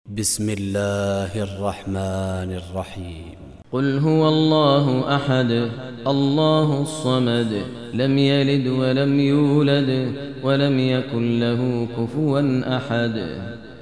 بسم الله الرحمن الرحيم. قل هو الله أحد الله الصمد لم يلد ولم يولد ولم يكن له كفوا أحد